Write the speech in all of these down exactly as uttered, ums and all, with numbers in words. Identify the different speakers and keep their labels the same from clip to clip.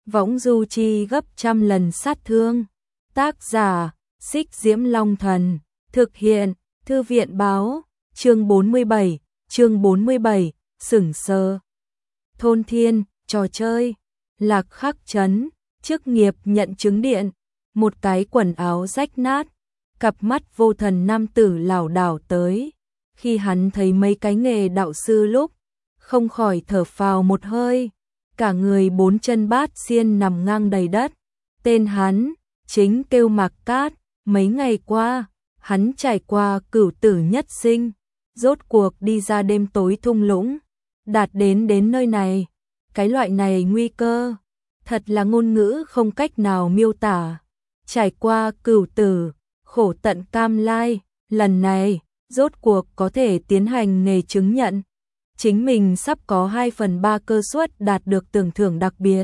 Speaker 1: võng du chi gấp trăm lần sát thương. Tác giả, Xích Diễm Long Thần, thực hiện, Thư viện báo, chương bốn mươi bảy, chương bốn mươi bảy, sửng sờ. Thôn Thiên, trò chơi, Lạc Khắc Trấn, chức nghiệp nhận chứng điện, một cái quần áo rách nát, cặp mắt vô thần nam tử lảo đảo tới. Khi hắn thấy mấy cái nghề đạo sư lúc, không khỏi thở phào một hơi, cả người bốn chân bát xiên nằm ngang đầy đất. Tên hắn chính kêu Mạc Cát. Mấy ngày qua, hắn trải qua cửu tử nhất sinh, rốt cuộc đi ra đêm tối thung lũng, đạt đến đến nơi này. Cái loại này nguy cơ, thật là ngôn ngữ không cách nào miêu tả. Trải qua cửu tử, khổ tận cam lai, lần này, rốt cuộc có thể tiến hành nghề chứng nhận. Chính mình sắp có hai phần ba cơ suất đạt được tưởng thưởng đặc biệt.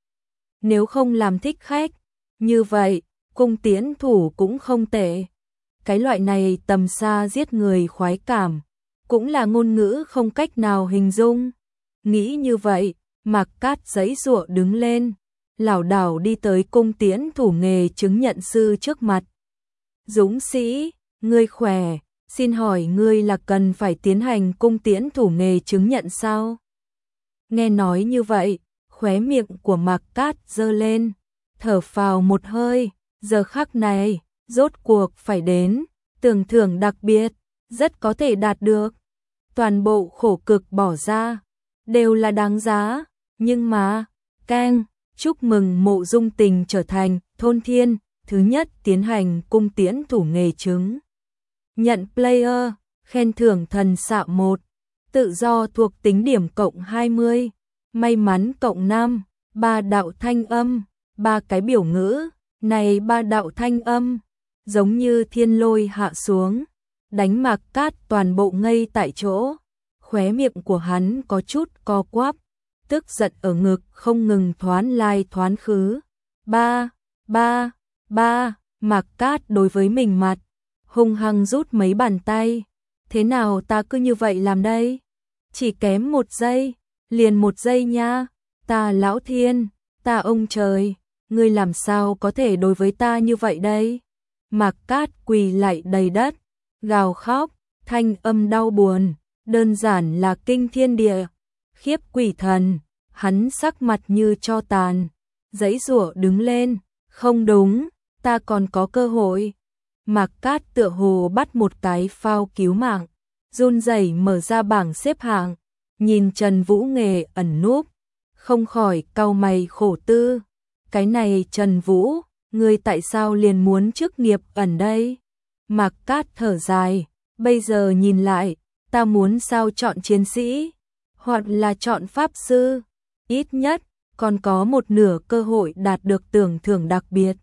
Speaker 1: Nếu không làm thích khách, như vậy, cung tiễn thủ cũng không tệ. Cái loại này tầm xa giết người khoái cảm, cũng là ngôn ngữ không cách nào hình dung. Nghĩ như vậy, Mạc Cát giãy giụa đứng lên, lảo đảo đi tới cung tiễn thủ nghề chứng nhận sư trước mặt. Dũng sĩ, ngươi khỏe, xin hỏi ngươi là cần phải tiến hành cung tiễn thủ nghề chứng nhận sao? Nghe nói như vậy, khóe miệng của Mạc Cát giơ lên, thở phào một hơi. Giờ khắc này, rốt cuộc phải đến, tưởng thưởng đặc biệt, rất có thể đạt được. Toàn bộ khổ cực bỏ ra, đều là đáng giá, nhưng mà, cang, chúc mừng Mộ Dung Tình trở thành Thôn Thiên, thứ nhất tiến hành cung tiễn thủ nghề chứng. Nhận player, khen thưởng thần xạ một, tự do thuộc tính điểm cộng hai mươi, may mắn cộng năm, ba đạo thanh âm, ba cái biểu ngữ. Này ba đạo thanh âm, giống như thiên lôi hạ xuống, đánh Mạc Cát toàn bộ ngây tại chỗ. Khóe miệng của hắn có chút co quắp, tức giận ở ngực không ngừng thoán lai thoán khứ. Ba, ba, ba, Mạc Cát đối với mình mặt, hung hăng rút mấy bàn tay. Thế nào ta cứ như vậy làm đây? Chỉ kém một giây, liền một giây nha. Ta lão thiên, ta ông trời. Ngươi làm sao có thể đối với ta như vậy đây? Mạc Cát quỳ lạy đầy đất, gào khóc, thanh âm đau buồn, đơn giản là kinh thiên địa, khiếp quỷ thần. Hắn sắc mặt như tro tàn, giãy giụa đứng lên, không đúng, ta còn có cơ hội. Mạc Cát tựa hồ bắt một cái phao cứu mạng, run rẩy mở ra bảng xếp hạng, nhìn Trần Vũ Nghề ẩn núp, không khỏi cau mày khổ tư. Cái này Trần Vũ, ngươi tại sao liền muốn chức nghiệp ẩn đây? Mạc Cát thở dài, bây giờ nhìn lại, ta muốn sao chọn chiến sĩ, hoặc là chọn pháp sư, ít nhất, còn có một nửa cơ hội đạt được tưởng thưởng đặc biệt.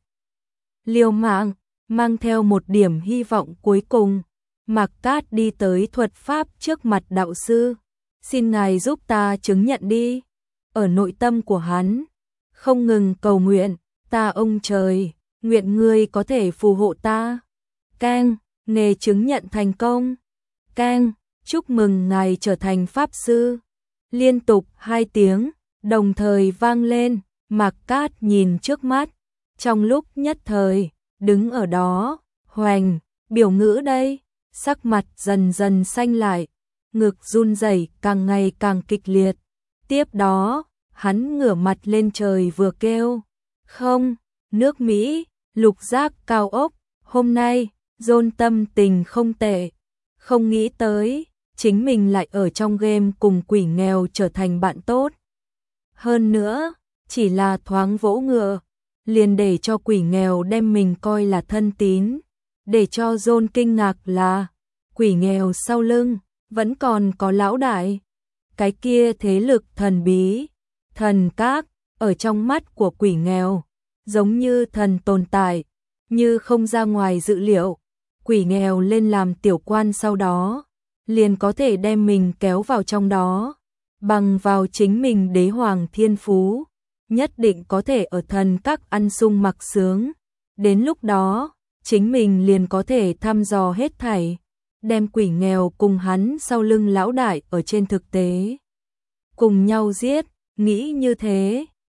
Speaker 1: Liều mạng, mang theo một điểm hy vọng cuối cùng, Mạc Cát đi tới thuật pháp trước mặt đạo sư. Xin ngài giúp ta chứng nhận đi. Ở nội tâm của hắn, không ngừng cầu nguyện, ta ông trời, nguyện ngươi có thể phù hộ ta. Cang, nghề chứng nhận thành công. Cang, chúc mừng ngài trở thành pháp sư. Liên tục hai tiếng, đồng thời vang lên. Mạc Cát nhìn trước mắt, trong lúc nhất thời, đứng ở đó, hoành, biểu ngữ đây, sắc mặt dần dần xanh lại, ngực run rẩy càng ngày càng kịch liệt. Tiếp đó, hắn ngửa mặt lên trời vừa kêu, không, nước Mỹ, lục giác cao ốc, hôm nay, John tâm tình không tệ, không nghĩ tới, chính mình lại ở trong game cùng quỷ nghèo trở thành bạn tốt. Hơn nữa, chỉ là thoáng vỗ ngựa, liền để cho quỷ nghèo đem mình coi là thân tín, để cho John kinh ngạc là, quỷ nghèo sau lưng, vẫn còn có lão đại. Cái kia thế lực thần bí, thần các, ở trong mắt của quỷ nghèo, giống như thần tồn tại, như không ra ngoài dự liệu. Quỷ nghèo lên làm tiểu quan sau đó, liền có thể đem mình kéo vào trong đó, bằng vào chính mình đế hoàng thiên phú, nhất định có thể ở thần các ăn sung mặc sướng. Đến lúc đó, chính mình liền có thể thăm dò hết thảy, đem quỷ nghèo cùng hắn sau lưng lão đại ở trên thực tế cùng nhau giết. Nghĩ như thế,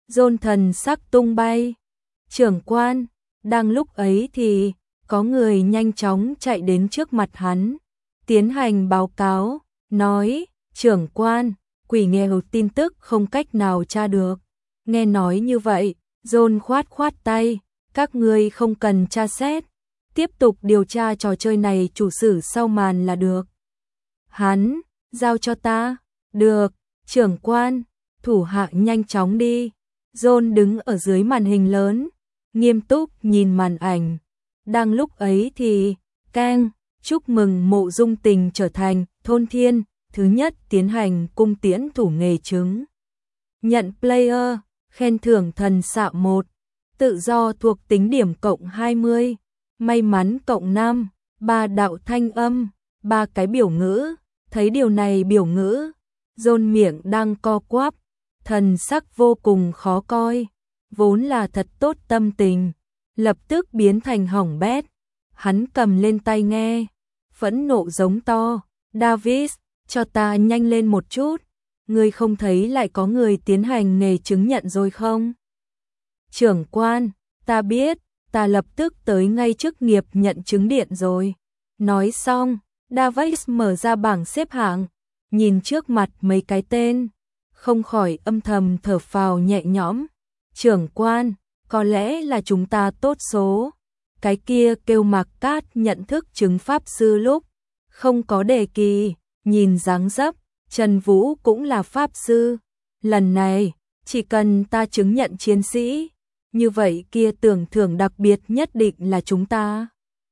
Speaker 1: John thần sắc tung bay. Trưởng quan, đang lúc ấy thì có người nhanh chóng chạy đến trước mặt hắn, tiến hành báo cáo, nói, trưởng quan, quỷ nghèo tin tức không cách nào tra được. Nghe nói như vậy, John khoát khoát tay, các ngươi không cần tra xét, tiếp tục điều tra trò chơi này chủ sử sau màn là được. Hắn, giao cho ta, được, trưởng quan, thủ hạ nhanh chóng đi. John đứng ở dưới màn hình lớn, nghiêm túc nhìn màn ảnh. Đang lúc ấy thì, keng, chúc mừng Mộ Dung Tình trở thành thôn thiên, thứ nhất tiến hành cung tiễn thủ nghề chứng. Nhận player, khen thưởng thần xạ một, tự do thuộc tính điểm cộng hai mươi, may mắn cộng năm, ba đạo thanh âm, ba cái biểu ngữ. Thấy điều này biểu ngữ, John miệng đang co quắp, thần sắc vô cùng khó coi, vốn là thật tốt tâm tình, lập tức biến thành hỏng bét. Hắn cầm lên tai nghe, phẫn nộ giống to, David, cho ta nhanh lên một chút, ngươi không thấy lại có người tiến hành nghề chứng nhận rồi không? Trưởng quan, ta biết, ta lập tức tới ngay chức nghiệp nhận chứng điện rồi. Nói xong, David mở ra bảng xếp hạng, nhìn trước mặt mấy cái tên, không khỏi âm thầm thở phào nhẹ nhõm. Trưởng quan, có lẽ là chúng ta tốt số. Cái kia kêu Mạc Cát nhận thức chứng pháp sư lúc không có đề kỳ, nhìn dáng dấp, Trần Vũ cũng là pháp sư. Lần này, chỉ cần ta chứng nhận chiến sĩ, như vậy kia tưởng thưởng đặc biệt nhất định là chúng ta.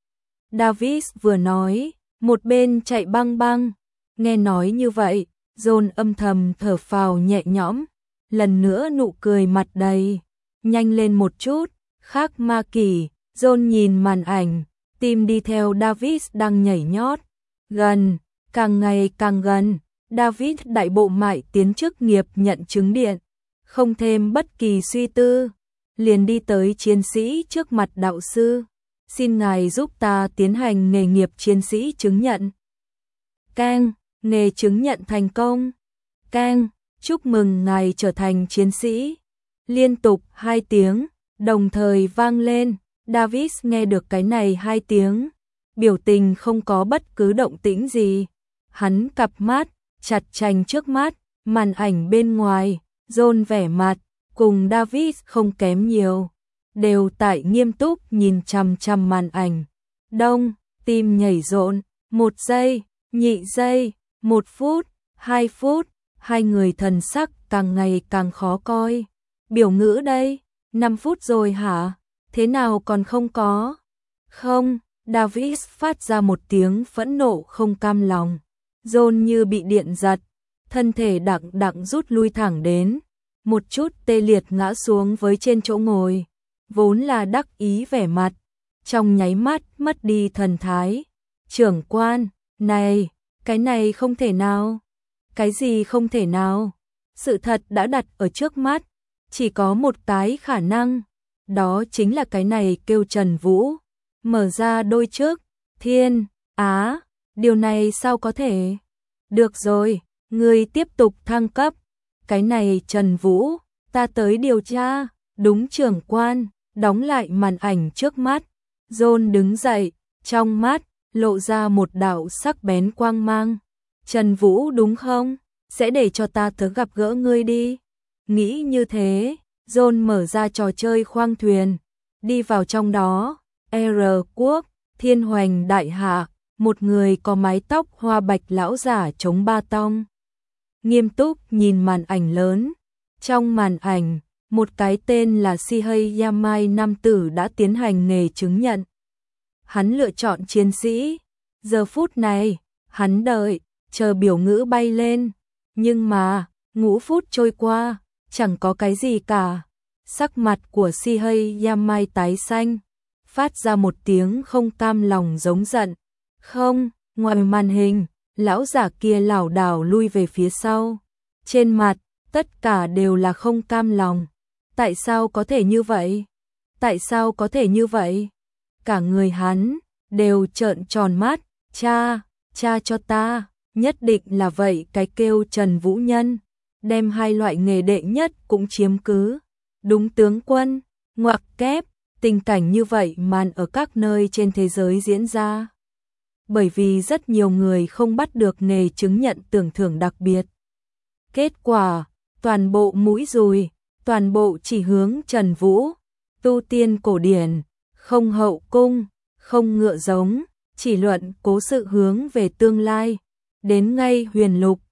Speaker 1: David vừa nói, một bên chạy băng băng. Nghe nói như vậy, John âm thầm thở phào nhẹ nhõm, lần nữa nụ cười mặt đầy. Nhanh lên một chút, khác ma kỳ. John nhìn màn ảnh, tim đi theo David đang nhảy nhót. Gần, càng ngày càng gần, David đại bộ mại tiến chức nghiệp nhận chứng điện. Không thêm bất kỳ suy tư, liền đi tới chiến sĩ trước mặt đạo sư. Xin ngài giúp ta tiến hành nghề nghiệp chiến sĩ chứng nhận. Keng, nghề chứng nhận thành công. Keng, chúc mừng ngài trở thành chiến sĩ. Liên tục hai tiếng, đồng thời vang lên. David nghe được cái này hai tiếng, biểu tình không có bất cứ động tĩnh gì. Hắn cặp mắt chặt chành trước mắt, màn ảnh bên ngoài, John vẻ mặt cùng David không kém nhiều, đều tại nghiêm túc nhìn chằm chằm màn ảnh. Đông, tim nhảy rộn, một giây, nhị giây, một phút, hai phút, hai người thần sắc càng ngày càng khó coi. Biểu ngữ đây, năm phút rồi hả? Thế nào còn không có? Không, David phát ra một tiếng phẫn nộ không cam lòng. John như bị điện giật, thân thể đặng đặng rút lui thẳng đến, một chút tê liệt ngã xuống với trên chỗ ngồi, vốn là đắc ý vẻ mặt, trong nháy mắt mất đi thần thái. Trưởng quan, này, cái này không thể nào. Cái gì không thể nào? Sự thật đã đặt ở trước mắt, chỉ có một cái khả năng, đó chính là cái này kêu Trần Vũ. Mở ra đôi trước, thiên, á, điều này sao có thể? Được rồi, ngươi tiếp tục thăng cấp. Cái này Trần Vũ, ta tới điều tra. Đúng trưởng quan, đóng lại màn ảnh trước mắt. John đứng dậy, trong mắt lộ ra một đạo sắc bén quang mang. Trần Vũ đúng không? Sẽ để cho ta tới gặp gỡ ngươi đi. Nghĩ như thế, John mở ra trò chơi khoang thuyền, đi vào trong đó. R quốc, Thiên Hoành đại hạ, một người có mái tóc hoa bạch lão giả chống ba tong. Nghiêm túc nhìn màn ảnh lớn. Trong màn ảnh, một cái tên là Shihei Yamai nam tử đã tiến hành nghề chứng nhận. Hắn lựa chọn chiến sĩ. Giờ phút này, hắn đợi, chờ biểu ngữ bay lên. Nhưng mà, ngũ phút trôi qua, chẳng có cái gì cả. Sắc mặt của Shihei Yamai tái xanh, phát ra một tiếng không cam lòng giống giận. Không, ngoài màn hình, lão giả kia lảo đảo lui về phía sau. Trên mặt, tất cả đều là không cam lòng. Tại sao có thể như vậy? Tại sao có thể như vậy? Cả người hắn đều trợn tròn mắt. Cha, cha cho ta, nhất định là vậy. Cái kêu Trần Vũ Nhân, đem hai loại nghề đệ nhất cũng chiếm cứ. Đúng tướng quân, ngoặc kép, tình cảnh như vậy màn ở các nơi trên thế giới diễn ra. Bởi vì rất nhiều người không bắt được nghề chứng nhận tưởng thưởng đặc biệt. Kết quả, toàn bộ mũi dùi, toàn bộ chỉ hướng Trần Vũ, tu tiên cổ điển, không hậu cung, không ngựa giống, chỉ luận cố sự hướng về tương lai. Đến ngay huyền lục,